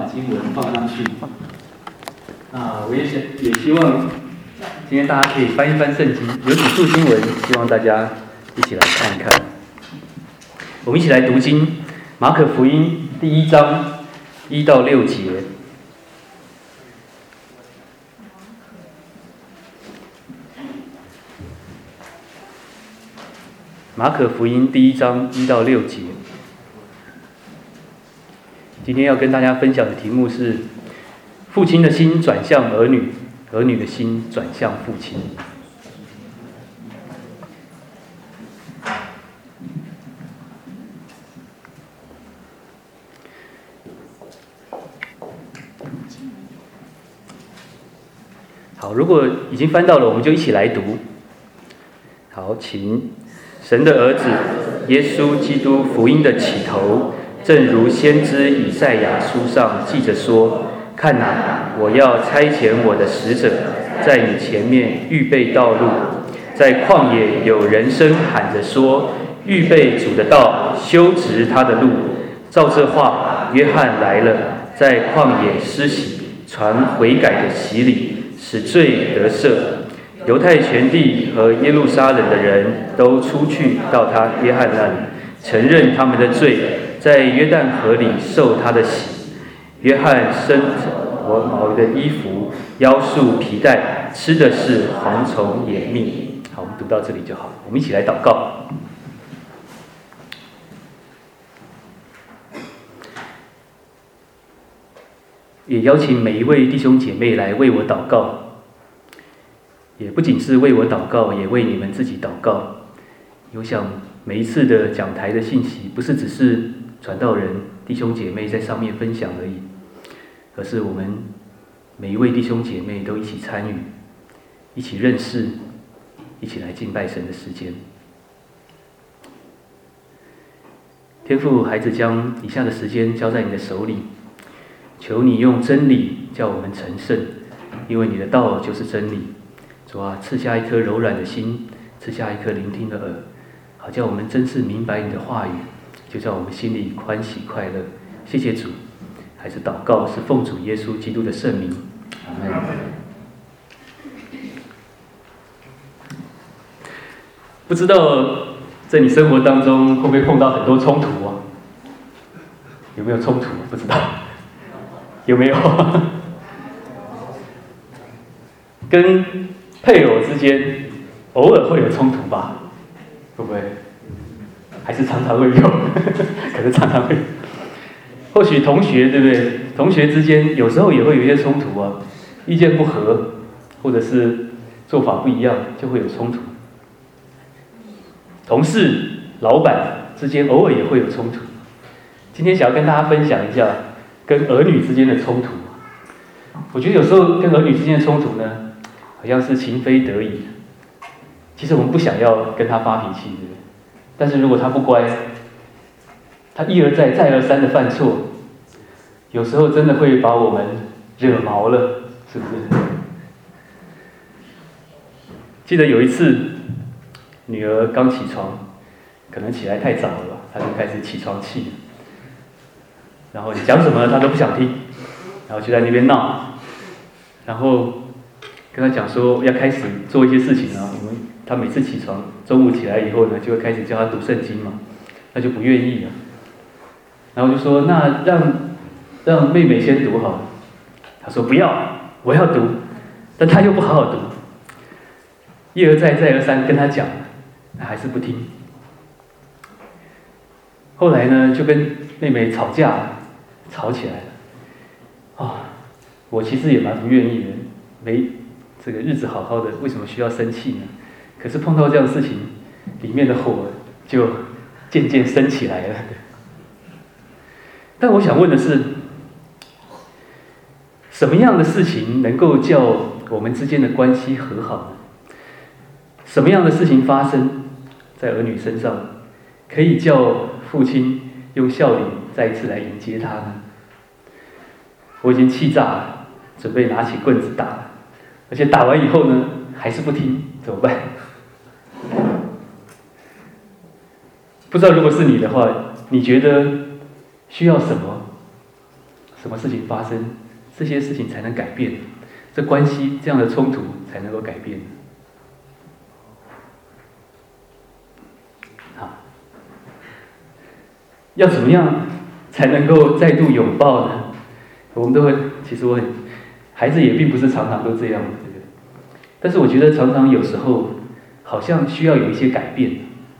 经文放上去。我也希望今天大家可以翻一翻圣经，有几处经文，希望大家一起来看一看。我们一起来读经，马可福音第1章1到6节。马可福音第1章1到6节。今天要跟大家分享的题目是：父亲的心转向儿女，儿女的心转向父亲。好，如果已经翻到了，我们就一起来读。好，请。神的儿子耶稣基督福音的起头，正如先知以赛亚书上记着说：看哪，我要差遣我的使者在你前面预备道路。在旷野有人声喊着说：预备主的道，修直他的路。照这话，约翰来了，在旷野施洗，传悔改的洗礼，使罪得赦。犹太全地和耶路撒冷的人都出去到他约翰那里，承认他们的罪，在约旦河里受他的洗。约翰身着毛的衣服，腰束皮带，吃的是蝗虫野蜜。好，我们读到这里就好。我们一起来祷告。也邀请每一位弟兄姐妹来为我祷告。也不仅是为我祷告，也为你们自己祷告。我想每一次的讲台的信息，不是只是传道人弟兄姐妹在上面分享而已，而是我们每一位弟兄姐妹都一起参与，一起认识，一起来敬拜神的时间。天父，孩子将以下的时间交在你的手里，求你用真理叫我们成圣，因为你的道就是真理。主啊，赐下一颗柔软的心，赐下一颗聆听的耳，好叫我们真是明白你的话语，就叫我们心里欢喜快乐。谢谢主，还是祷告是奉主耶稣基督的圣名，阿们。不知道在你生活当中会不会碰到很多冲突啊？有没有冲突？不知道，有没有？跟配偶之间偶尔会有冲突吧？会不会？还是常常会有？可能常常会。或许同学，对不对？同学之间有时候也会有一些冲突啊，意见不合，或者是做法不一样，就会有冲突。同事、老板之间偶尔也会有冲突。今天想要跟大家分享一下跟儿女之间的冲突。我觉得有时候跟儿女之间的冲突呢，好像是情非得已。其实我们不想要跟他发脾气，对不对？但是如果他不乖，他一而再、再而三的犯错，有时候真的会把我们惹毛了，是不是？记得有一次，女儿刚起床，可能起来太早了，她就开始起床气了。然后你讲什么她都不想听，然后就在那边闹，然后跟他讲说要开始做一些事情啊。他每次起床，中午起来以后呢，就会开始叫他读圣经嘛，他就不愿意了。然后就说那让妹妹先读好了。他说不要，我要读，但他又不好好读，一而再再而三跟他讲，他还是不听。后来呢，就跟妹妹吵架，吵起来了。我其实也蛮不愿意的，这个日子好好的，为什么需要生气呢？可是碰到这样的事情，里面的火就渐渐升起来了。但我想问的是，什么样的事情能够叫我们之间的关系和好呢？什么样的事情发生在儿女身上，可以叫父亲用笑脸再一次来迎接他呢？我已经气炸了，准备拿起棍子打了，而且打完以后呢，还是不听，怎么办？不知道如果是你的话，你觉得需要什么什么事情发生，这些事情才能改变，这关系这样的冲突才能够改变。好，要怎么样才能够再度拥抱呢？我们都会，其实孩子也并不是常常都这样，对不对？但是我觉得常常有时候好像需要有一些改变。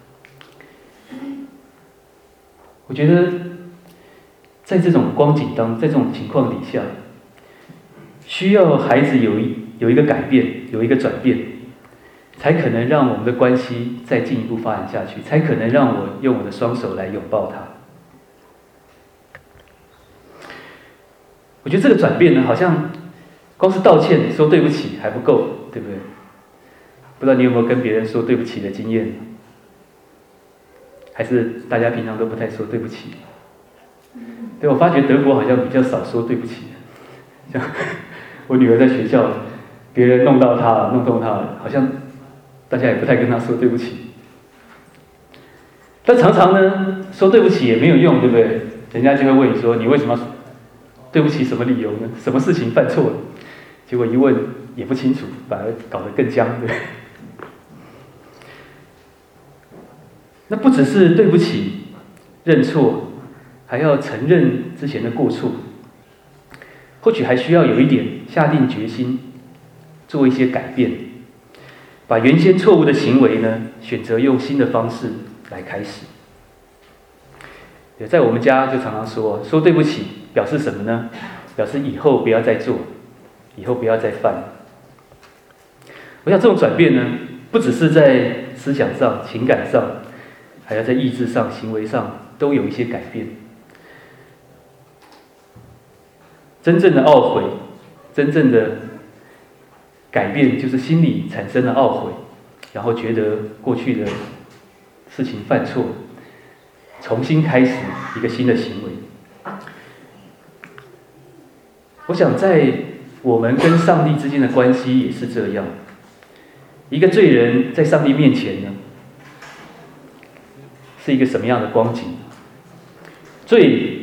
我觉得在这种光景在这种情况底下，需要孩子有一个改变，有一个转变，才可能让我们的关系再进一步发展下去，才可能让我用我的双手来拥抱他。我觉得这个转变呢，好像光是道歉说对不起还不够，对不对？不知道你有没有跟别人说对不起的经验？还是大家平常都不太说对不起？对，我发觉德国好像比较少说对不起。像我女儿在学校，别人弄到她了，弄痛她了，好像大家也不太跟她说对不起。但常常呢，说对不起也没有用，对不对？人家就会问你说，你为什么对不起？什么理由呢？什么事情犯错了？结果一问也不清楚，反而搞得更僵，对不对？那不只是对不起、认错，还要承认之前的过错。或许还需要有一点下定决心，做一些改变，把原先错误的行为呢，选择用新的方式来开始。在我们家就常常说对不起，表示什么呢？表示以后不要再做，以后不要再犯。我想这种转变呢，不只是在思想上、情感上，还要在意志上、行为上都有一些改变。真正的懊悔，真正的改变，就是心里产生了懊悔，然后觉得过去的事情犯错，重新开始一个新的行为。我想在我们跟上帝之间的关系也是这样。一个罪人在上帝面前呢，是一个什么样的光景？罪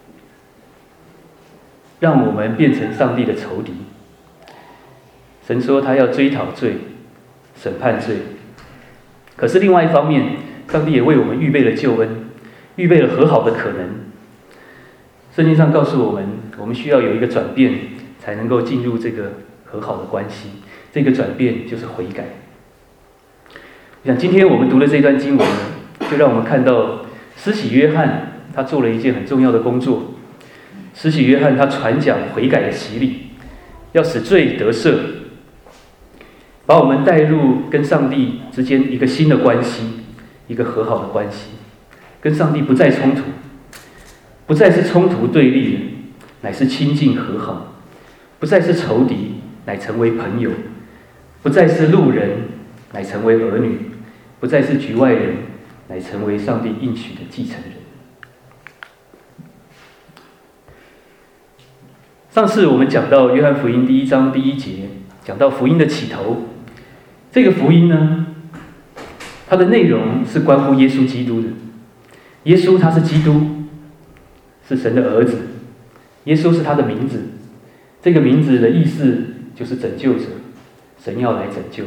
让我们变成上帝的仇敌。神说他要追讨罪，审判罪。可是另外一方面，上帝也为我们预备了救恩，预备了和好的可能。圣经上告诉我们，我们需要有一个转变，才能够进入这个和好的关系。这个转变就是悔改。我想今天我们读的这段经文呢，就让我们看到施洗约翰他做了一件很重要的工作。施洗约翰他传讲悔改的洗礼，要使罪得赦，把我们带入跟上帝之间一个新的关系，一个和好的关系，跟上帝不再冲突，不再是冲突对立，乃是亲近和好；不再是仇敌，乃成为朋友；不再是路人，乃成为儿女；不再是局外人，乃成为上帝应许的继承人。上次我们讲到约翰福音第1章第1节，讲到福音的起头。这个福音呢，它的内容是关乎耶稣基督的。耶稣他是基督，是神的儿子。耶稣是他的名字，这个名字的意思就是拯救者，神要来拯救。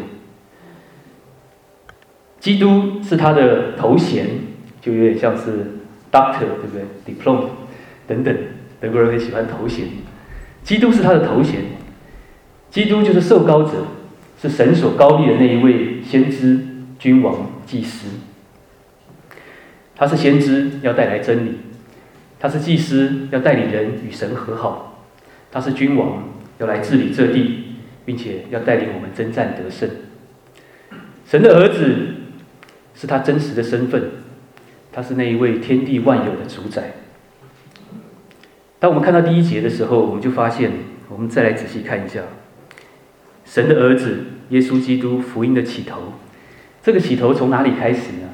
基督是他的头衔，就有点像是 doctor， 对不对 ？diploma 等等，德国人很喜欢头衔。基督是他的头衔，基督就是受膏者，是神所膏立的那一位先知、君王、祭司。他是先知，要带来真理；他是祭司，要带领人与神和好；他是君王，要来治理这地，并且要带领我们征战得胜。神的儿子是他真实的身份，他是那一位天地万有的主宰。当我们看到第1节的时候，我们就发现，我们再来仔细看一下，神的儿子耶稣基督福音的起头，这个起头从哪里开始呢？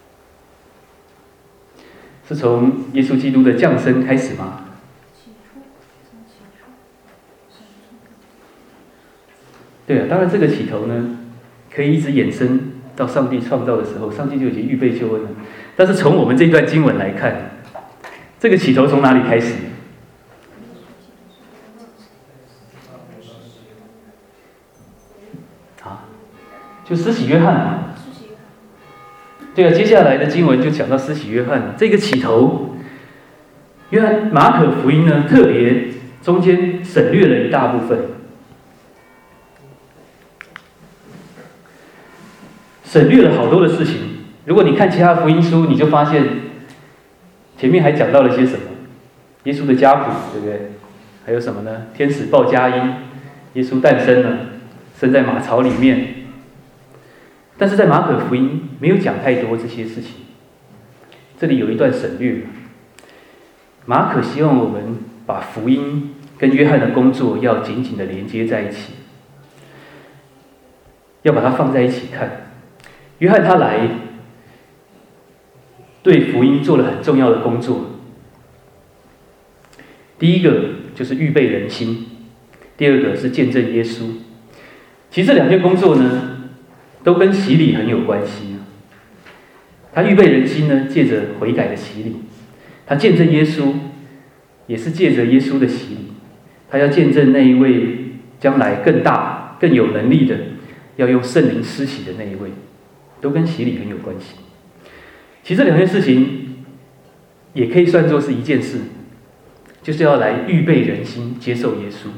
是从耶稣基督的降生开始吗？对啊，当然这个起头呢，可以一直延伸到上帝创造的时候，上帝就已经预备救恩了。但是从我们这段经文来看，这个起头从哪里开始？ 啊，就施洗约翰嘛。对啊，接下来的经文就讲到施洗约翰这个起头，马可福音呢特别中间省略了一大部分，省略了好多的事情。如果你看其他福音书，你就发现前面还讲到了些什么，耶稣的家谱，对不对？还有什么呢？天使报佳音，耶稣诞生了，生在马槽里面。但是在马可福音没有讲太多这些事情，这里有一段省略。马可希望我们把福音跟约翰的工作要紧紧的连接在一起，要把它放在一起看。约翰他来对福音做了很重要的工作，第一个就是预备人心，第二个是见证耶稣。其实这两件工作呢都跟洗礼很有关系。他预备人心呢，借着悔改的洗礼；他见证耶稣，也是借着耶稣的洗礼。他要见证那一位将来更大、更有能力的，要用圣灵施洗的那一位，都跟洗礼很有关系。其实这两件事情也可以算作是一件事，就是要来预备人心，接受耶稣。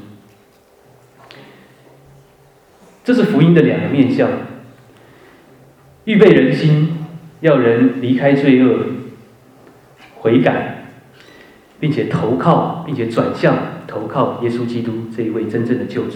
这是福音的两个面向。预备人心，要人离开罪恶，悔改，并且投靠，并且转向投靠耶稣基督这一位真正的救主。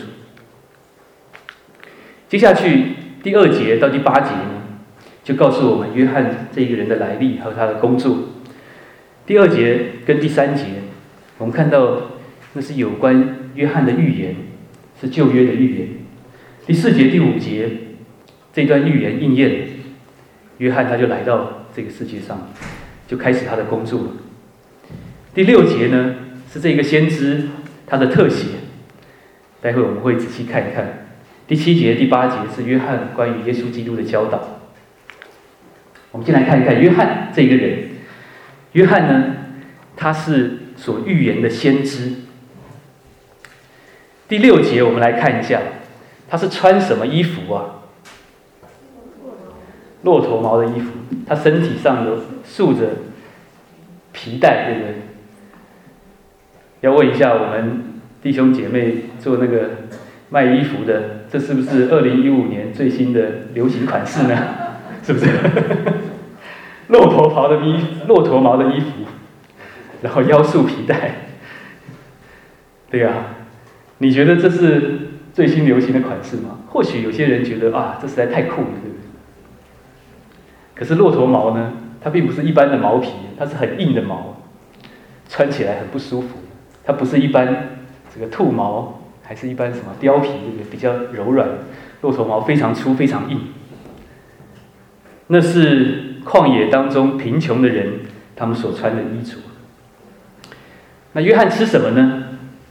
接下去第2节到第8节呢，就告诉我们约翰这一个人的来历还有他的工作。第2节跟第3节，我们看到那是有关约翰的预言，是旧约的预言。第4节、第5节这段预言应验，约翰他就来到这个世界上，就开始他的工作。第6节呢，是这个先知他的特写，待会我们会仔细看一看。第7节、第8节是约翰关于耶稣基督的教导。我们先来看一看约翰这个人。约翰呢，他是所预言的先知。第6节我们来看一下，他是穿什么衣服啊？骆驼毛的衣服，他身体上有束着皮带，对不对？要问一下我们弟兄姐妹做那个卖衣服的，这是不是2015年最新的流行款式呢？是不是？骆驼毛的衣服，然后腰束皮带。对啊，你觉得这是最新流行的款式吗？或许有些人觉得啊，这实在太酷了，对不对？可是骆驼毛呢，它并不是一般的毛皮，它是很硬的毛，穿起来很不舒服。它不是一般这个兔毛，还是一般什么貂皮，对不对？比较柔软，骆驼毛非常粗，非常硬。那是旷野当中贫穷的人他们所穿的衣着。那约翰吃什么呢？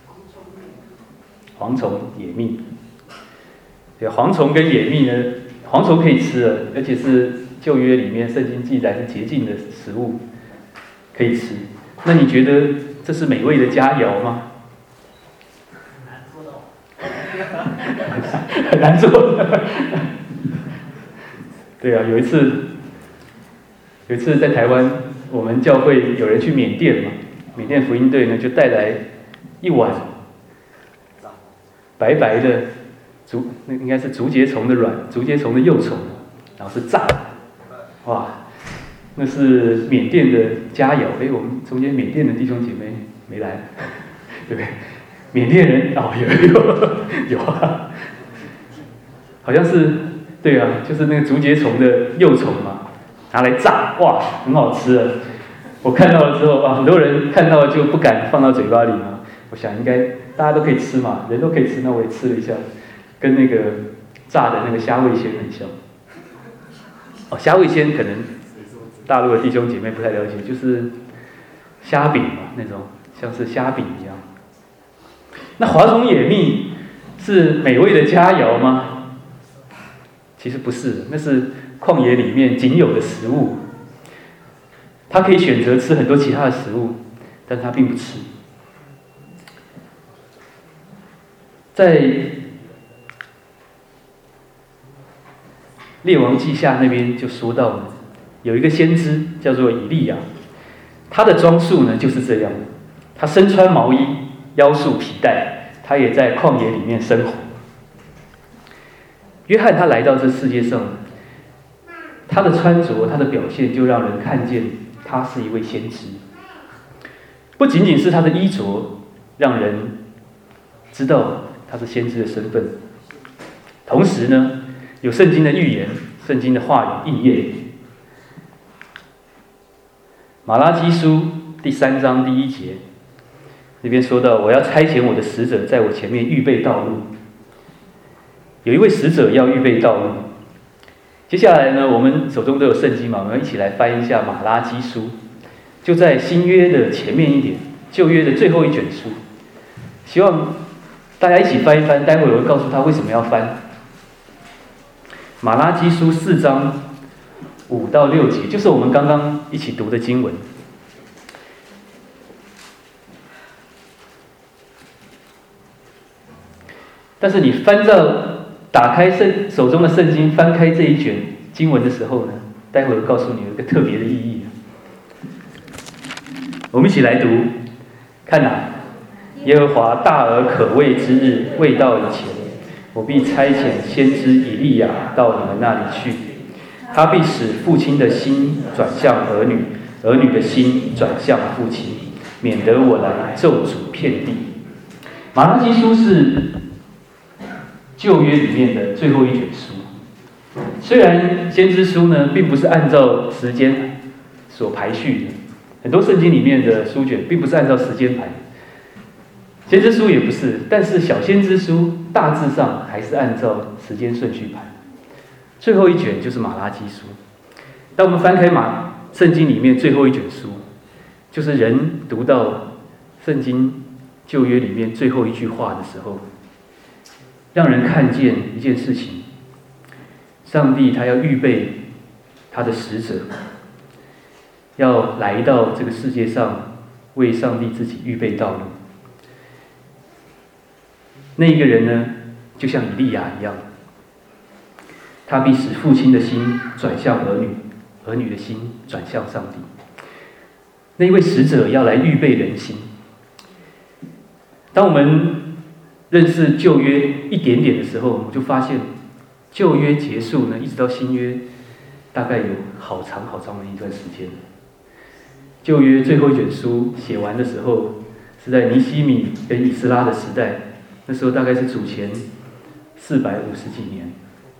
蝗虫、野蜜。对，蝗虫跟野蜜呢，蝗虫可以吃了，而且是旧约里面圣经记载是洁净的食物，可以吃。那你觉得这是美味的佳肴吗？很难做的。对啊，有一次在台湾，我们教会有人去缅甸嘛，缅甸福音队呢就带来一碗白白的那应该是竹节虫的竹节虫的幼虫，然后是炸的，哇，那是缅甸的佳肴。我们中间缅甸的弟兄姐妹没来，对不对？缅甸人有啊，好像是对啊，就是那个竹节虫的幼虫嘛，拿来炸，哇，很好吃的。我看到了之后啊，很多人看到了就不敢放到嘴巴里嘛。我想应该大家都可以吃嘛，人都可以吃，那我也吃了一下，跟那个炸的那个虾味鲜很像。哦，虾味鲜可能大陆的弟兄姐妹不太了解，就是虾饼嘛，那种像是虾饼一样。那蝗虫野蜜是美味的佳肴吗？其实不是，那是旷野里面仅有的食物。他可以选择吃很多其他的食物，但是他并不吃。在列王记下那边就说到呢，有一个先知叫做以利亚，他的装束呢就是这样，他身穿毛衣，腰束皮带，他也在旷野里面生活。约翰他来到这世界上，他的穿着，他的表现就让人看见他是一位先知。不仅仅是他的衣着让人知道他是先知的身份，同时呢，有圣经的预言，圣经的话语应验。马拉基书第3章第1节，那边说到：“我要差遣我的使者在我前面预备道路。”有一位使者要预备道路。接下来呢，我们手中都有圣经嘛，我们一起来翻一下马拉基书，就在新约的前面一点，旧约的最后一卷书。希望大家一起翻一翻，待会我会告诉他为什么要翻。马拉基书4章5到6节，就是我们刚刚一起读的经文。但是你打开手中的圣经，翻开这一卷经文的时候呢，待会我告诉你有一个特别的意义。我们一起来读，看耶和华大而可畏之日未到以前，我必差遣先知以利亚到你们那里去，他必使父亲的心转向儿女，儿女的心转向父亲，免得我来咒诅遍地。马拉基书是旧约里面的最后一卷书，虽然先知书呢并不是按照时间所排序的，很多圣经里面的书卷并不是按照时间排，先知书也不是，但是小先知书大致上还是按照时间顺序排。最后一卷就是马拉基书。当我们翻开圣经里面最后一卷书，就是人读到圣经旧约里面最后一句话的时候，让人看见一件事情：上帝他要预备他的使者，要来到这个世界上，为上帝自己预备道路。那一个人呢，就像以利亚一样，他必使父亲的心转向儿女，儿女的心转向上帝。那一位使者要来预备人心。当我们认识旧约一点点的时候，我们就发现旧约结束呢，一直到新约，大概有好长好长的一段时间。旧约最后一卷书写完的时候，是在尼希米跟以斯拉的时代，那时候大概是主前450几年。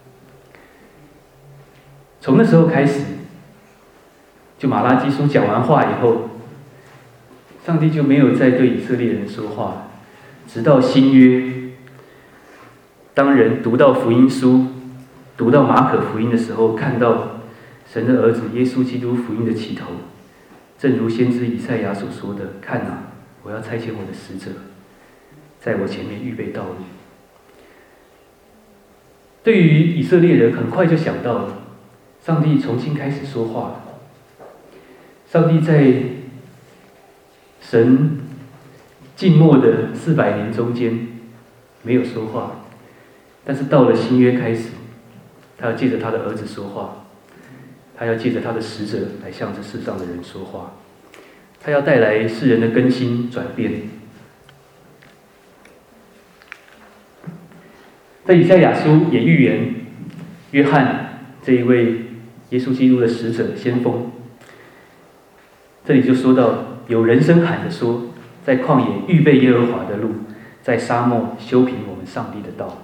从那时候开始，就马拉基书讲完话以后，上帝就没有再对以色列人说话，直到新约。当人读到福音书，读到马可福音的时候，看到神的儿子耶稣基督福音的起头，正如先知以赛亚所说的：“看啊，我要差遣我的使者，在我前面预备道路。”对于以色列人，很快就想到了，上帝重新开始说话了。上帝在神静默的400年中间没有说话，但是到了新约开始，他要借着他的儿子说话，他要借着他的使者来向这世上的人说话，他要带来世人的更新转变。在以赛亚书也预言约翰这一位耶稣基督的使者先锋，这里就说到，有人声喊着说，在旷野预备耶和华的路，在沙漠修平我们上帝的道。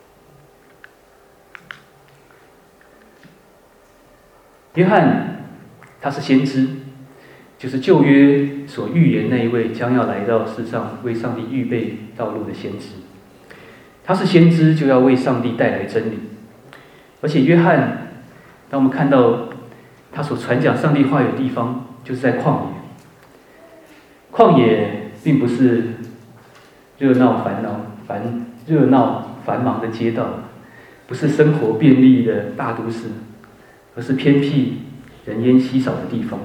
约翰他是先知，就是旧约所预言那一位将要来到世上为上帝预备道路的先知。他是先知，就要为上帝带来真理。而且约翰，当我们看到他所传讲上帝话语的地方，就是在旷野。旷野并不是热闹繁忙的街道，不是生活便利的大都市，而是偏僻人烟稀少的地方。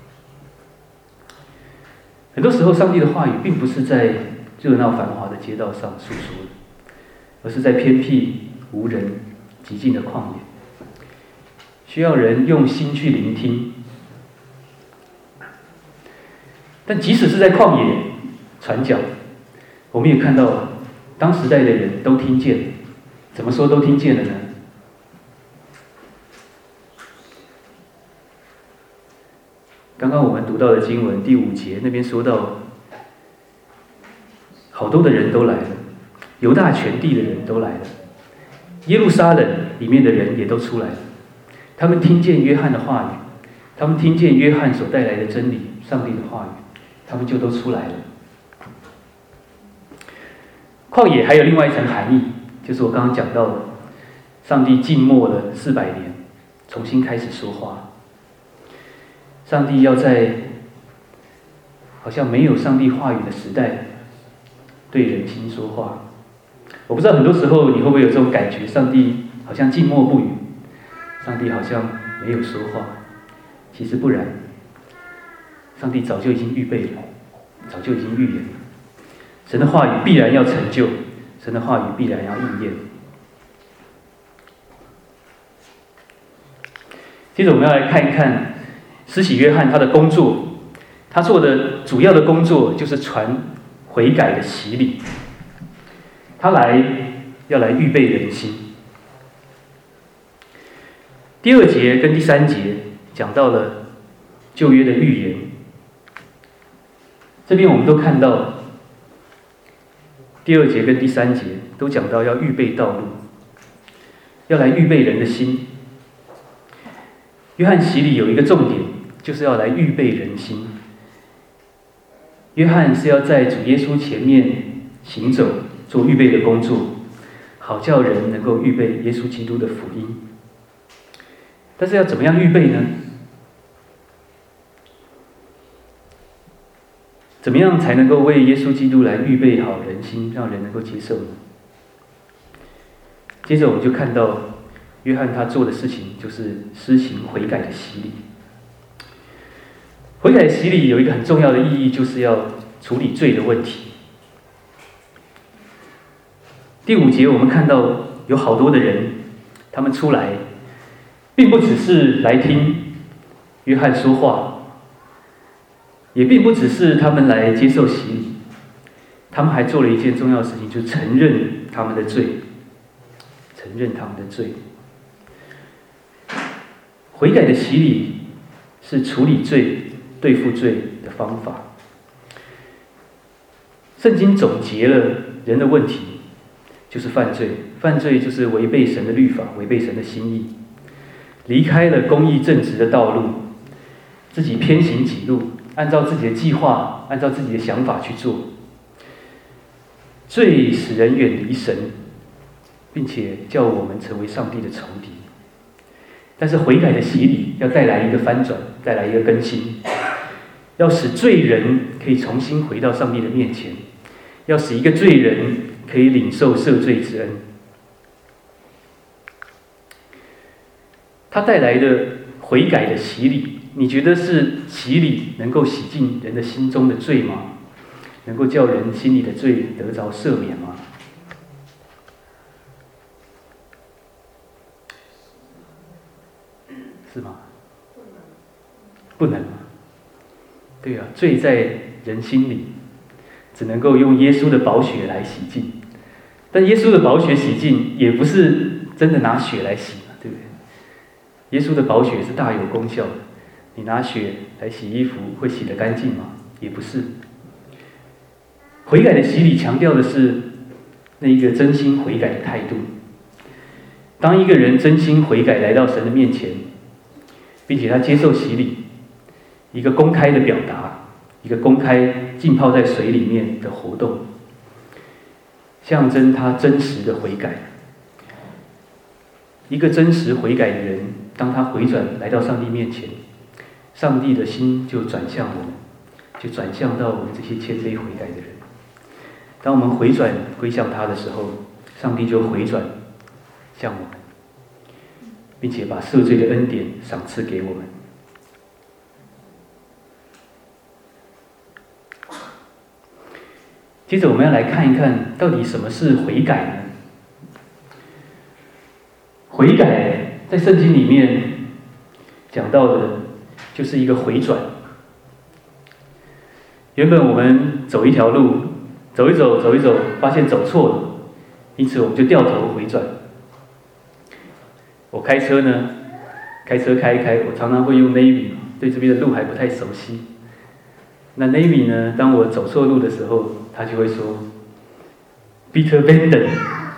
很多时候，上帝的话语并不是在热闹繁华的街道上诉说的，而是在偏僻无人、寂静的旷野。 需要人用心去聆听。但即使是在旷野传讲，我们也看到当时代的人都听见了。怎么说都听见了呢？刚刚我们读到的经文第5节那边说到，好多的人都来了，犹大全地的人都来了，耶路撒冷里面的人也都出来了。他们听见约翰的话语，他们听见约翰所带来的真理，上帝的话语，他们就都出来了。旷野还有另外一层含义，就是我刚刚讲到的，上帝静默了400年，重新开始说话。上帝要在好像没有上帝话语的时代，对人心说话。我不知道很多时候你会不会有这种感觉，上帝好像静默不语，上帝好像没有说话。其实不然，上帝早就已经预备了，早就已经预言了。神的话语必然要成就，神的话语必然要应验。接着我们要来看一看施洗约翰他的工作，他做的主要的工作就是传悔改的洗礼。他要来预备人心。第2节跟第3节讲到了旧约的预言，这边我们都看到第2节跟第3节都讲到要预备道路，要来预备人的心。约翰洗礼有一个重点，就是要来预备人心。约翰是要在主耶稣前面行走，做预备的工作，好叫人能够预备耶稣基督的福音。但是要怎么样预备呢？怎么样才能够为耶稣基督来预备好人心，让人能够接受呢？接着我们就看到约翰他做的事情，就是施行悔改的洗礼。悔改的洗礼有一个很重要的意义，就是要处理罪的问题。第5节我们看到有好多的人，他们出来，并不只是来听约翰说话，也并不只是他们来接受洗礼，他们还做了一件重要的事情，就是承认他们的罪，承认他们的罪。悔改的洗礼是处理罪、对付罪的方法。圣经总结了人的问题，就是犯罪。犯罪就是违背神的律法，违背神的心意，离开了公义正直的道路，自己偏行己路，按照自己的计划，按照自己的想法去做。罪使人远离神，并且叫我们成为上帝的仇敌。但是悔改的洗礼要带来一个翻转，带来一个更新，要使罪人可以重新回到上帝的面前，要使一个罪人可以领受赦罪之恩。他带来的悔改的洗礼，你觉得是洗礼能够洗净人的心中的罪吗？能够叫人心里的罪得着赦免吗？是吗？不能吗？对啊，罪在人心里，只能够用耶稣的宝血来洗净。但耶稣的宝血洗净，也不是真的拿血来洗嘛，对不对？耶稣的宝血是大有功效的，你拿血来洗衣服，会洗得干净吗？也不是。悔改的洗礼强调的是那一个真心悔改的态度。当一个人真心悔改来到神的面前，并且他接受洗礼，一个公开的表达，一个公开浸泡在水里面的活动，象征他真实的悔改。一个真实悔改的人，当他回转来到上帝面前，上帝的心就转向我们，就转向到我们这些谦卑悔改的人。当我们回转归向他的时候，上帝就回转向我们，并且把赦罪的恩典赏赐给我们。接着我们要来看一看，到底什么是悔改呢？悔改在圣经里面讲到的就是一个回转。原本我们走一条路，走一走，发现走错了，因此我们就掉头回转。我开车呢，开一开，我常常会用 Navy， 对这边的路还不太熟悉。那 Navy 呢，当我走错路的时候，他就会说 Peter Van Den。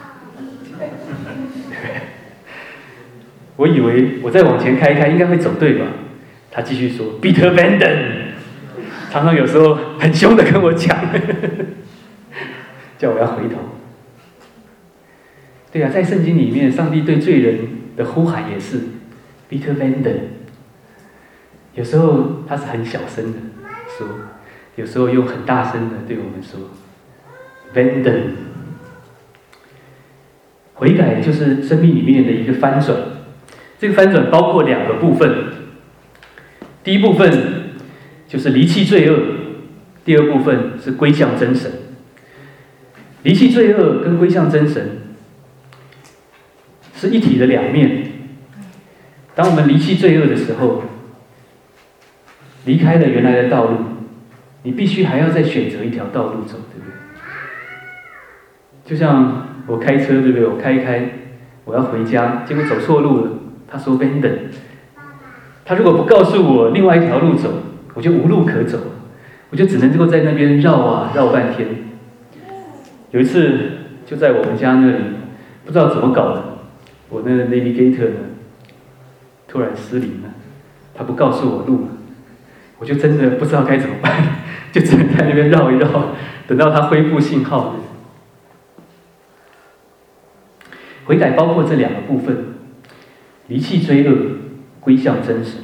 我以为我再往前开一开，应该会走对吧？他继续说 Peter Van Den。常常有时候很凶的跟我讲，叫我要回头。对啊，在圣经里面，上帝对罪人的呼喊也是 Peter Van Den。有时候他是很小声的说，有时候用很大声的对我们说 Van Den。悔改就是生命里面的一个翻转，这个翻转包括2个部分。第一部分就是离弃罪恶，第2部分是归向真神。离弃罪恶跟归向真神是一体的2面。当我们离弃罪恶的时候，离开了原来的道路，你必须还要再选择一条道路走，对不对？就像我开车，对不对？我开一开，我要回家，结果走错路了。他说 Van Den， 他如果不告诉我另外一条路走，我就无路可走，我就只能够在那边绕啊绕半天。有一次就在我们家那里，不知道怎么搞的，我那个 navigator 呢突然失灵了，他不告诉我路了，我就真的不知道该怎么办，就只能在那边绕一绕，等到他恢复信号。悔改包括这2个部分：离弃罪恶，归向真神。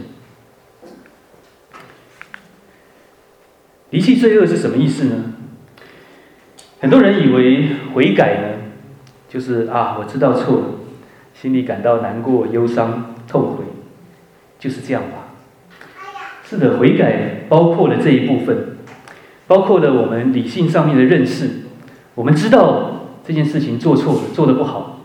离弃罪恶是什么意思呢？很多人以为悔改呢，就是我知道错了，心里感到难过、忧伤、痛悔，就是这样吧。是的，悔改包括了这一部分，包括了我们理性上面的认识，我们知道这件事情做错了，做得不好，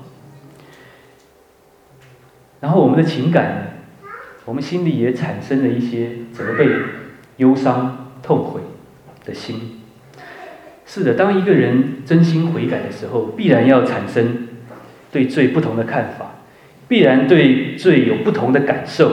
然后我们的情感呢，我们心里也产生了一些责备、忧伤、痛悔的心。是的，当一个人真心悔改的时候，必然要产生对罪不同的看法，必然对罪有不同的感受。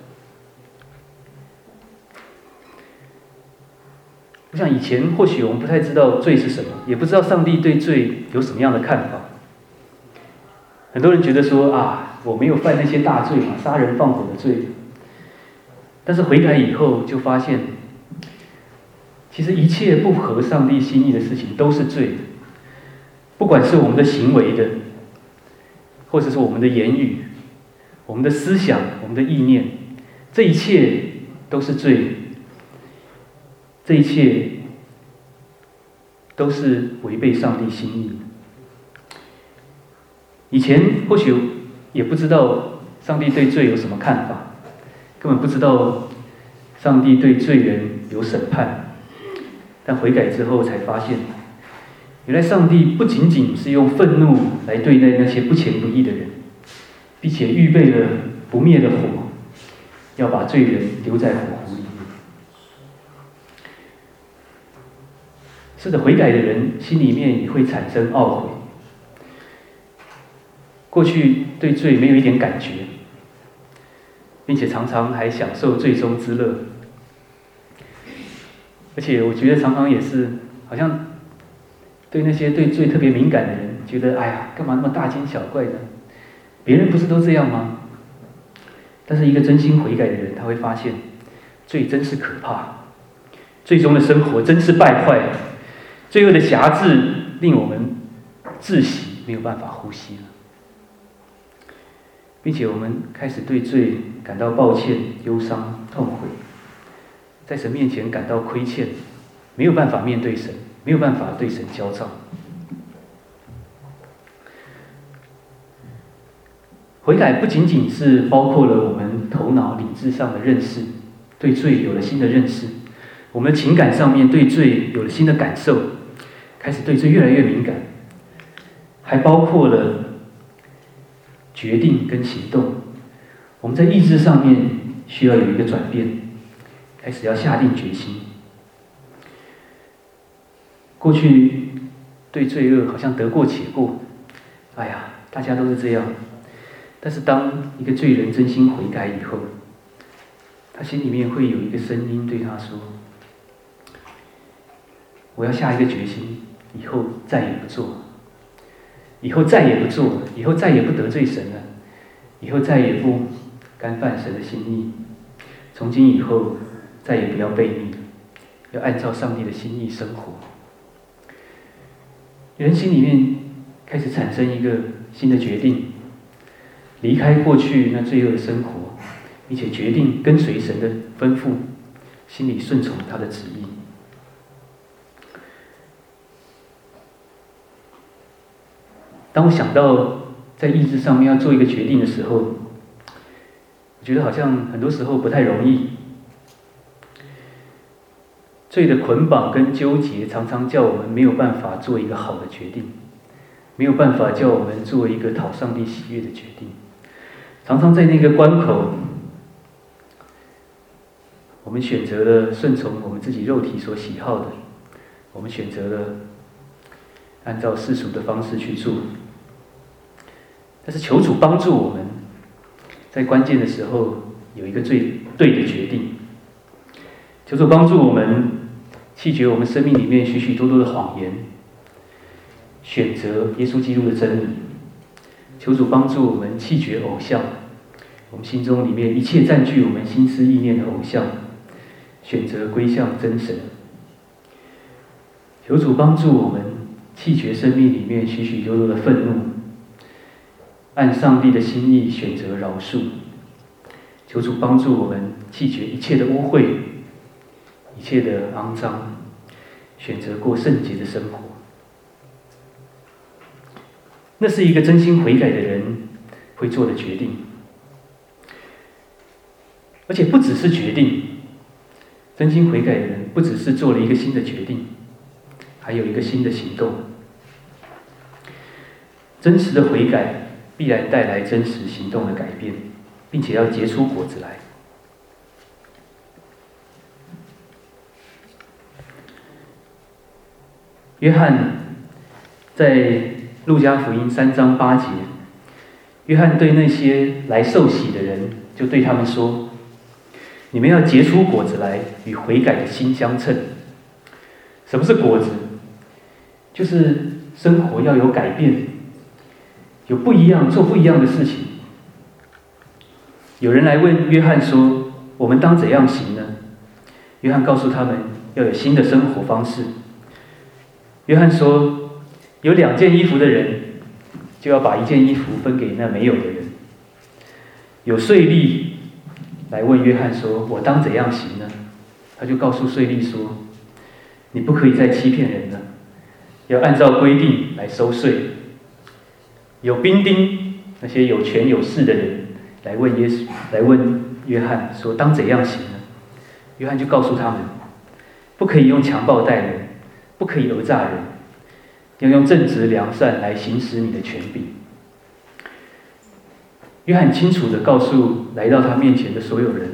我想以前或许我们不太知道罪是什么，也不知道上帝对罪有什么样的看法。很多人觉得说我没有犯那些大罪嘛，杀人放火的罪。但是悔改以后就发现，其实一切不合上帝心意的事情都是罪的，不管是我们的行为的，或者是我们的言语、我们的思想、我们的意念，这一切都是罪，这一切都是违背上帝心意的。以前或许也不知道上帝对罪有什么看法，根本不知道上帝对罪人有审判。但悔改之后才发现，原来上帝不仅仅是用愤怒来对待那些不虔不义的人，并且预备了不灭的火，要把罪人丢在火湖里面。是的，悔改的人心里面也会产生懊悔，过去对罪没有一点感觉，并且常常还享受罪中之乐。而且我觉得常常也是，好像对那些对罪特别敏感的人，觉得干嘛那么大惊小怪的？别人不是都这样吗？但是一个真心悔改的人，他会发现，罪真是可怕，罪中的生活真是败坏，罪恶的辖制令我们窒息，没有办法呼吸了。并且我们开始对罪感到抱歉、忧伤、痛悔。在神面前感到亏欠，没有办法面对神，没有办法对神交账。悔改不仅仅是包括了我们头脑理智上的认识，对罪有了新的认识，我们的情感上面对罪有了新的感受，开始对罪越来越敏感，还包括了决定跟行动。我们在意志上面需要有一个转变，开始要下定决心。过去对罪恶好像得过且过，哎呀，大家都是这样。但是当一个罪人真心悔改以后，他心里面会有一个声音对他说：我要下一个决心，以后再也不做，以后再也不做，以后再也不得罪神了，以后再也不干犯神的心意，从今以后再也不要悖逆，要按照上帝的心意生活。人心里面开始产生一个新的决定，离开过去那罪恶的生活，并且决定跟随神的吩咐，心里顺从他的旨意。当我想到在意志上面要做一个决定的时候，我觉得好像很多时候不太容易。罪的捆绑跟纠结常常叫我们没有办法做一个好的决定，没有办法叫我们做一个讨上帝喜悦的决定。常常在那个关口，我们选择了顺从我们自己肉体所喜好的，我们选择了按照世俗的方式去做。但是求主帮助我们，在关键的时候有一个最对的决定。求主帮助我们弃绝我们生命里面许许多多的谎言，选择耶稣基督的真理。求主帮助我们弃绝偶像，我们心中里面一切占据我们心思意念的偶像，选择归向真神。求主帮助我们弃绝生命里面许许多多的愤怒，按上帝的心意选择饶恕。求主帮助我们弃绝一切的污秽，一切的肮脏，选择过圣洁的生活。那是一个真心悔改的人会做的决定，而且不只是决定。真心悔改的人不只是做了一个新的决定，还有一个新的行动。真实的悔改必然带来真实行动的改变，并且要结出果子来。约翰在路加福音3章8节，约翰对那些来受洗的人，就对他们说：你们要结出果子来，与悔改的心相称。什么是果子？就是生活要有改变，有不一样，做不一样的事情。有人来问约翰说：我们当怎样行呢？约翰告诉他们要有新的生活方式。约翰说，有2件衣服的人，就要把1件衣服分给那没有的人。有税吏来问约翰说：我当怎样行呢？他就告诉税吏说：你不可以再欺骗人了，要按照规定来收税。有兵丁，那些有权有势的人来问约翰说：当怎样行呢？约翰就告诉他们，不可以用强暴待人，不可以讹诈人，要用正直良善来行使你的权柄。约翰清楚地告诉来到他面前的所有人，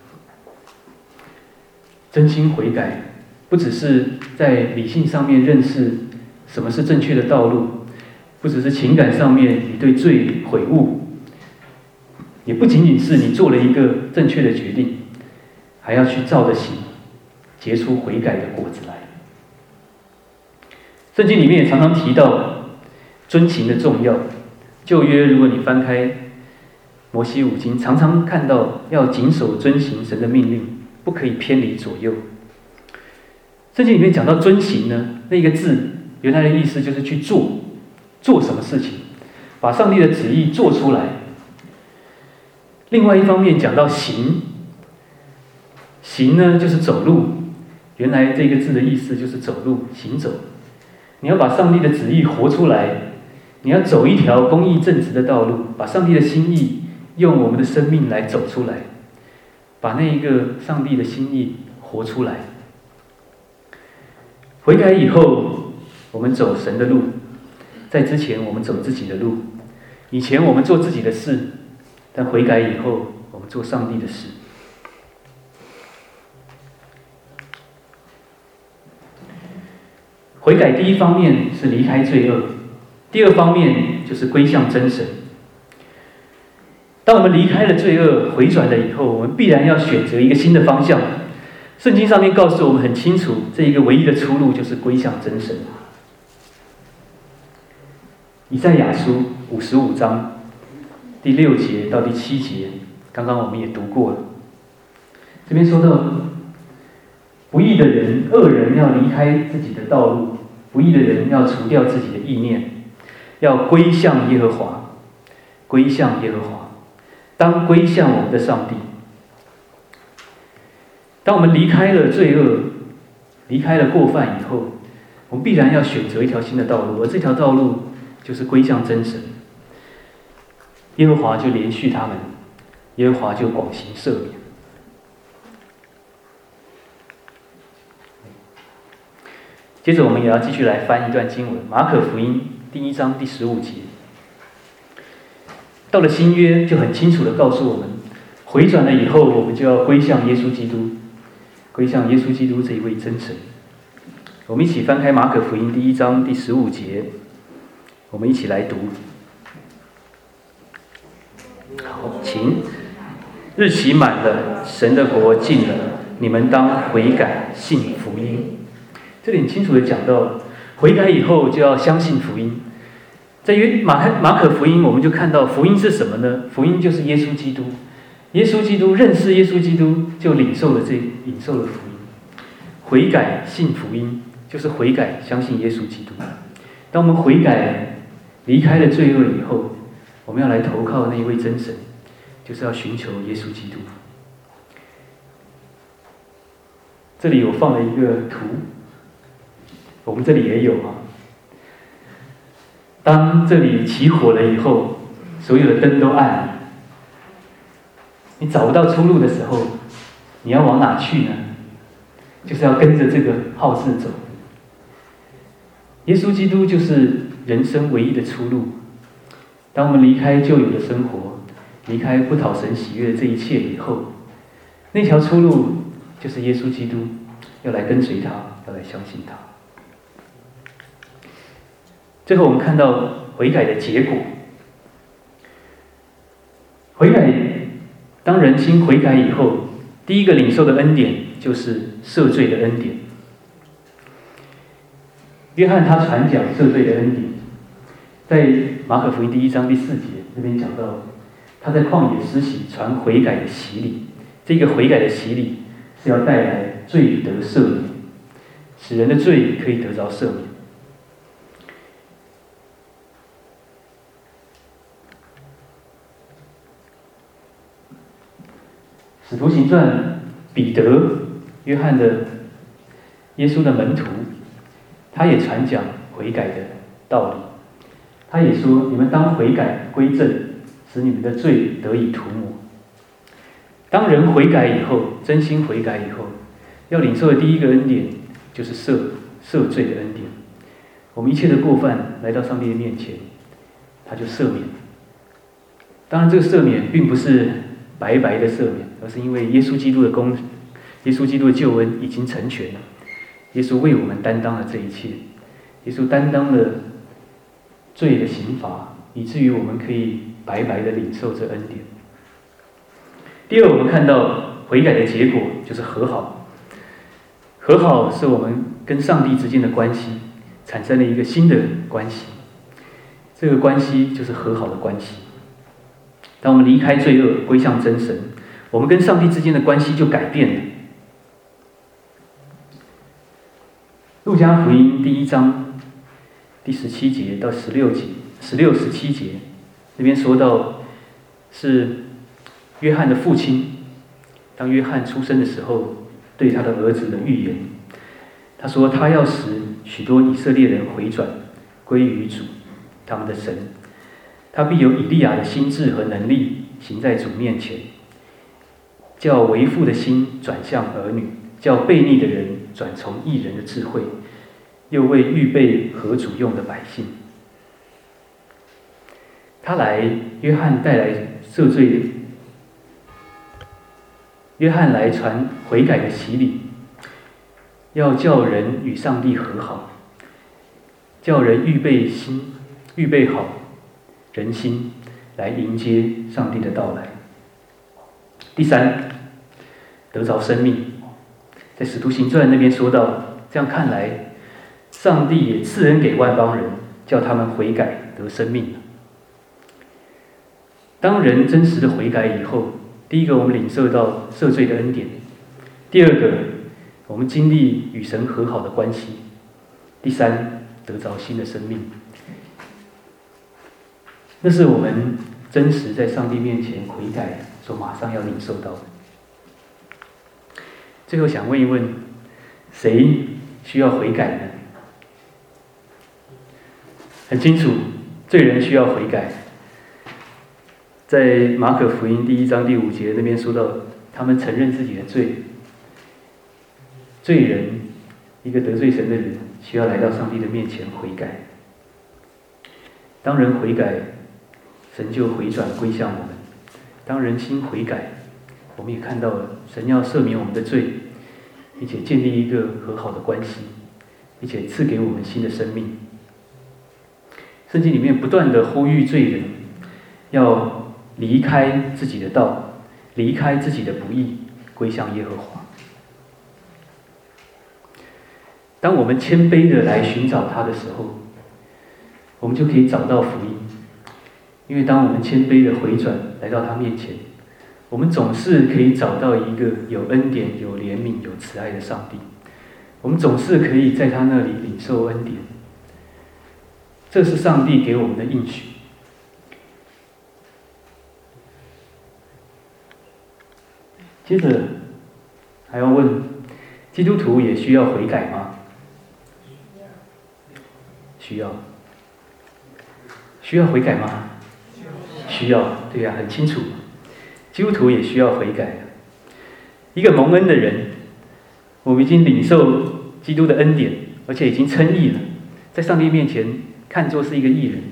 真心悔改不只是在理性上面认识什么是正确的道路，不只是情感上面你对罪悔悟，也不仅仅是你做了一个正确的决定，还要去照着行，结出悔改的果子来。圣经里面也常常提到遵行的重要。旧约如果你翻开摩西五经，常常看到要谨守遵行神的命令，不可以偏离左右。圣经里面讲到遵行呢，那个字原来的意思就是去做什么事情，把上帝的旨意做出来。另外一方面讲到行呢就是走路，原来这个字的意思就是走路行走。你要把上帝的旨意活出来，你要走一条公义正直的道路，把上帝的心意用我们的生命来走出来，把那一个上帝的心意活出来。悔改以后，我们走神的路，在之前我们走自己的路。以前我们做自己的事，但悔改以后，我们做上帝的事。 悔改第一方面是离开罪恶，第二方面就是归向真神。当我们离开了罪恶，回转了以后，我们必然要选择一个新的方向。圣经上面告诉我们很清楚，这一个唯一的出路就是归向真神。以赛亚书55章第6节到第7节，刚刚我们也读过了。这边说到，不义的人、恶人要离开自己的道路，不义的人要除掉自己的意念，要归向耶和华，归向耶和华。当归向我们的上帝。当我们离开了罪恶，离开了过犯以后，我们必然要选择一条新的道路，而这条道路就是归向真神。耶和华就连续他们，耶和华就广行赦免。接着我们也要继续来翻一段经文，马可福音第1章第15节。到了新约，就很清楚地告诉我们，回转了以后，我们就要归向耶稣基督，归向耶稣基督这一位真神。我们一起翻开马可福音第1章第15节，我们一起来读。好，请。日期满了，神的国近了，你们当悔改，信福音。这里很清楚地讲到，悔改以后就要相信福音。在马可福音，我们就看到福音是什么呢？福音就是耶稣基督。耶稣基督，认识耶稣基督，就领受了福音。悔改信福音，就是悔改相信耶稣基督。当我们悔改离开了罪恶以后，我们要来投靠那一位真神，就是要寻求耶稣基督。这里我放了一个图，我们这里也有啊。当这里起火了以后，所有的灯都暗了，你找不到出路的时候，你要往哪去呢？就是要跟着这个号志走。耶稣基督就是人生唯一的出路。当我们离开旧有的生活，离开不讨神喜悦的这一切以后，那条出路就是耶稣基督，要来跟随他，要来相信他。最后我们看到悔改的结果。悔改，当人心悔改以后，第一个领受的恩典就是赦罪的恩典。约翰他传讲赦罪的恩典，在马可福音第1章第4节那边讲到，他在旷野施洗传悔改的洗礼。这个悔改的洗礼是要带来罪得赦免，使人的罪可以得着赦免。使徒行传，彼得、约翰的耶稣的门徒，他也传讲悔改的道理。他也说：“你们当悔改归正，使你们的罪得以涂抹。”当人悔改以后，真心悔改以后，要领受的第一个恩典就是赦罪的恩典。我们一切的过犯来到上帝的面前，他就赦免。当然，这个赦免并不是白白的赦免，而是因为耶稣基督的耶稣基督的救恩已经成全了。耶稣为我们担当了这一切，耶稣担当了罪的刑罚，以至于我们可以白白的领受这恩典。第二，我们看到悔改的结果就是和好。和好是我们跟上帝之间的关系产生了一个新的关系，这个关系就是和好的关系。当我们离开罪恶，归向真神，我们跟上帝之间的关系就改变了。路加福音第1章第17节到16节，16、17节，那边说到是约翰的父亲，当约翰出生的时候，对他的儿子的预言。他说他要使许多以色列人回转，归于主，他们的神。他必有以利亚的心智和能力行在主面前，叫为父的心转向儿女，叫悖逆的人转从义人的智慧，又为预备合主用的百姓。他来，约翰带来赦罪，约翰来传悔改的洗礼，要叫人与上帝和好， 叫人预备心，预备好人心，来迎接上帝的到来。第三，得着生命。在使徒行传那边说到，这样看来，上帝也赐恩给万邦人，叫他们悔改得生命。当人真实的悔改以后，第一个我们领受到赦罪的恩典，第二个我们经历与神和好的关系，第三得着新的生命。那是我们真实在上帝面前悔改所马上要领受到的。最后想问一问，谁需要悔改呢？很清楚，罪人需要悔改。在马可福音1章第5节那边说到，他们承认自己的罪。罪人，一个得罪神的人，需要来到上帝的面前悔改。当人悔改，神就回转归向我们。当人心悔改，我们也看到了神要赦免我们的罪，并且建立一个和好的关系，并且赐给我们新的生命。圣经里面不断的呼吁罪人要离开自己的道，离开自己的不义，归向耶和华。当我们谦卑的来寻找他的时候，我们就可以找到福音。因为当我们谦卑的回转来到他面前，我们总是可以找到一个有恩典、有怜悯、有慈爱的上帝。我们总是可以在他那里领受恩典。这是上帝给我们的应许。接着还要问，基督徒也需要悔改吗？需要。需要悔改吗？需要，对呀，很清楚。基督徒也需要悔改。一个蒙恩的人，我们已经领受基督的恩典，而且已经称义了，在上帝面前看作是一个义人，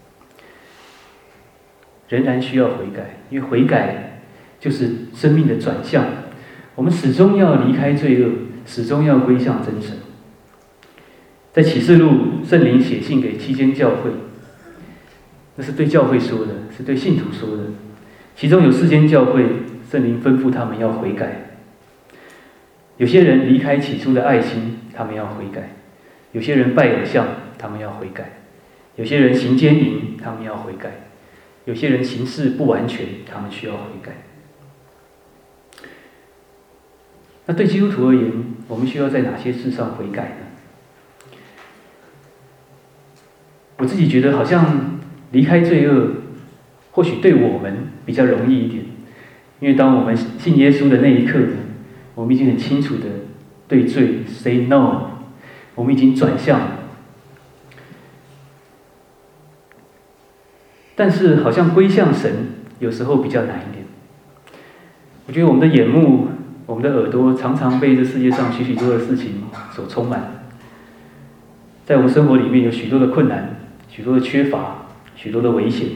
仍然需要悔改，因为悔改就是生命的转向。我们始终要离开罪恶，始终要归向真神。在启示录，圣灵写信给7间教会，那是对教会说的，是对信徒说的。其中有4间教会，圣灵吩咐他们要悔改。有些人离开起初的爱心，他们要悔改；有些人拜偶像，他们要悔改；有些人行奸淫，他们要悔改；有些人行事不完全，他们需要悔改。那对基督徒而言，我们需要在哪些事上悔改呢？我自己觉得好像离开罪恶，或许对我们比较容易一点，因为当我们信耶稣的那一刻呢，我们已经很清楚的对罪 say no， 我们已经转向了。但是好像归向神有时候比较难一点。我觉得我们的眼目、我们的耳朵常常被这世界上许许多的事情所充满，在我们生活里面有许多的困难、许多的缺乏、许多的危险，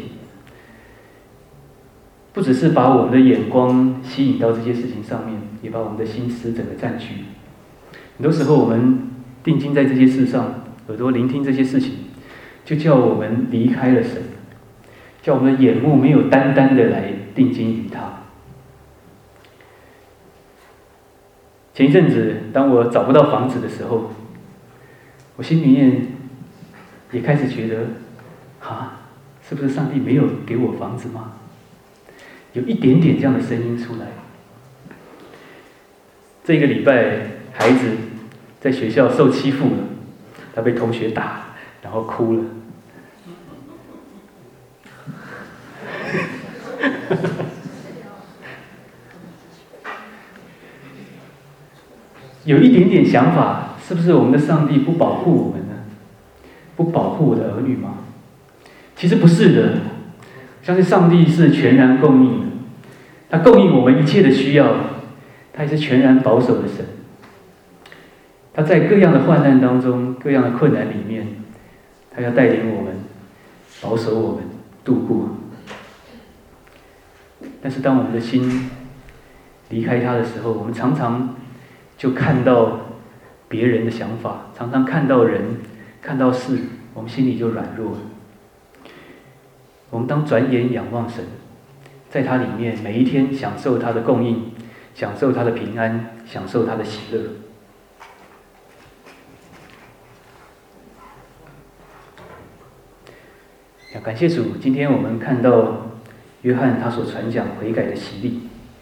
不只是把我们的眼光吸引到这些事情上面，也把我们的心思整个占据。很多时候我们定睛在这些事上，耳朵聆听这些事情，就叫我们离开了神，叫我们的眼目没有单单的来定睛于他。前一阵子，当我找不到房子的时候，我心里面也开始觉得，是不是上帝没有给我房子吗？有一点点这样的声音出来。这个礼拜，孩子在学校受欺负了，他被同学打，然后哭了。有一点点想法，是不是我们的上帝不保护我们呢？不保护我的儿女吗？其实不是的，相信上帝是全然供应的，他供应我们一切的需要，他也是全然保守的神。他在各样的患难当中、各样的困难里面，他要带领我们、保守我们度过。但是当我们的心离开他的时候，我们常常就看到别人的想法，常常看到人、看到事， 我们心里就软弱了。我们当转眼仰望神，在他里面每一天享受他的供应，享受他的平安，享受他的喜乐。感谢主，今天我们看到约翰他所传讲悔改的洗礼。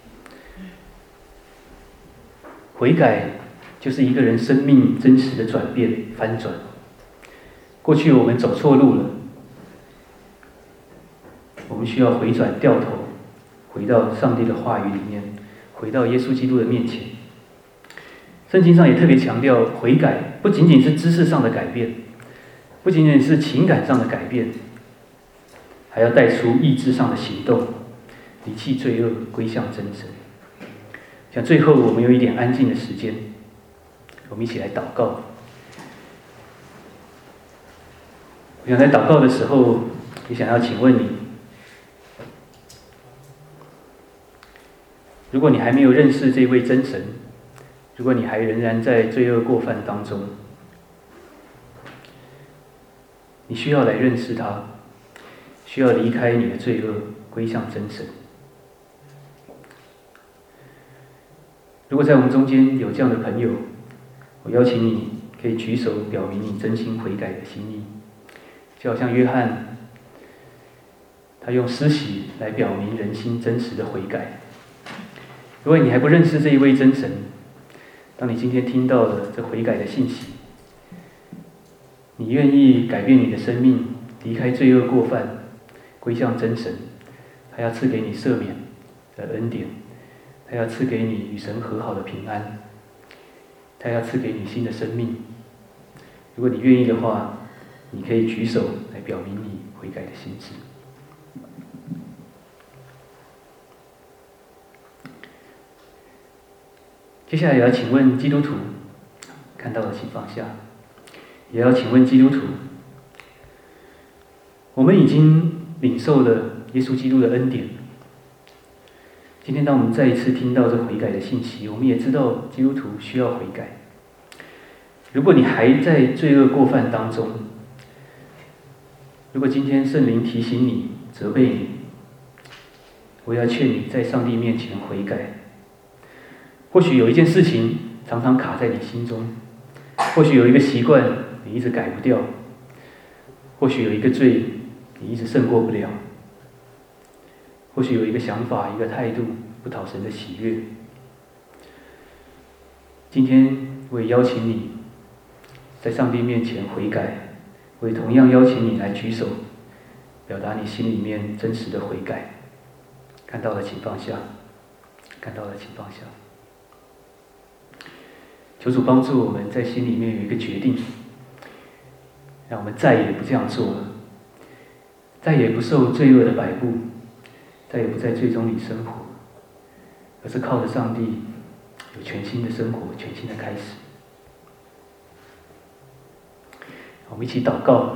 悔改就是一个人生命真实的转变、翻转。过去我们走错路了，我们需要回转掉头，回到上帝的话语里面，回到耶稣基督的面前。圣经上也特别强调，悔改不仅仅是知识上的改变，不仅仅是情感上的改变，还要带出意志上的行动，离弃罪恶，归向真神。像最后我们有一点安静的时间，我们一起来祷告。我想在祷告的时候，也想要请问你，如果你还没有认识这位真神，如果你还仍然在罪恶过犯当中，你需要来认识他，需要离开你的罪恶，归向真神。如果在我们中间有这样的朋友，我邀请你可以举手表明你真心悔改的心意，就好像约翰，他用施洗来表明人心真实的悔改。如果你还不认识这一位真神，当你今天听到了这悔改的信息，你愿意改变你的生命，离开罪恶过犯，归向真神，他要赐给你赦免的恩典，他要赐给你与神和好的平安，他要赐给你新的生命。如果你愿意的话，你可以举手来表明你悔改的心志。接下来也要请问基督徒，看到的请放下。也要请问基督徒，我们已经领受了耶稣基督的恩典。今天当我们再一次听到这悔改的信息，我们也知道基督徒需要悔改。如果你还在罪恶过犯当中，如果今天圣灵提醒你、责备你，我要劝你在上帝面前悔改。或许有一件事情常常卡在你心中，或许有一个习惯你一直改不掉，或许有一个罪你一直胜过不了，或许有一个想法、一个态度不讨神的喜悦。今天我也邀请你在上帝面前悔改，我也同样邀请你来举手，表达你心里面真实的悔改。看到了请放下，看到了请放下。求主帮助我们在心里面有一个决定，让我们再也不这样做了，再也不受罪恶的摆布，再也不在罪中里生活，而是靠着上帝有全新的生活，全新的开始。我们一起祷告。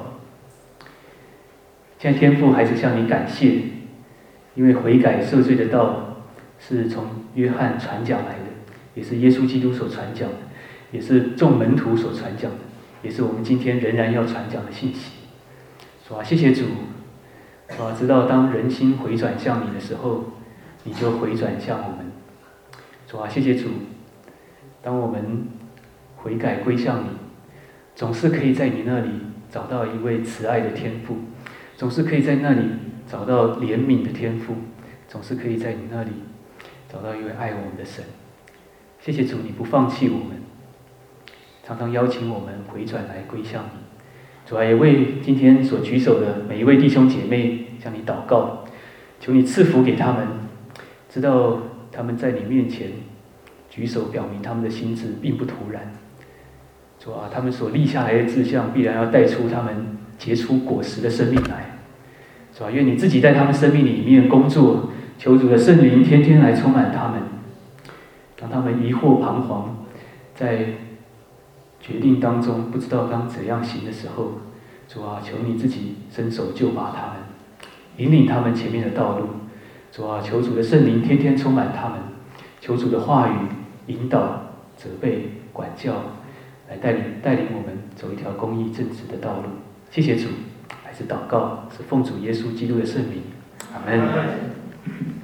现在天父还是向你感谢，因为悔改赦罪的道是从约翰传讲来的，也是耶稣基督所传讲的，也是众门徒所传讲的，也是我们今天仍然要传讲的信息。主啊，谢谢主，主啊，知道当人心回转向你的时候，你就回转向我们。主啊，谢谢主，当我们悔改归向你，总是可以在你那里找到一位慈爱的天父，总是可以在那里找到怜悯的天父，总是可以在你那里找到一位爱我们的神。谢谢主，你不放弃我们，常常邀请我们回转来归向你。主啊，也为今天所举手的每一位弟兄姐妹向你祷告，求你赐福给他们，知道他们在你面前举手表明他们的心志并不突然。主啊，他们所立下来的志向必然要带出他们结出果实的生命来。主啊，愿你自己在他们生命里面工作，求主的圣灵天天来充满他们，当他们疑惑彷徨，在决定当中不知道当怎样行的时候，主啊，求你自己伸手救拔他们，引领他们前面的道路。主啊，求主的圣灵天天充满他们，求主的话语引导、责备、管教，来带领我们走一条公义正直的道路。 谢谢主，还是祷告，是奉主耶稣基督的圣名，阿门。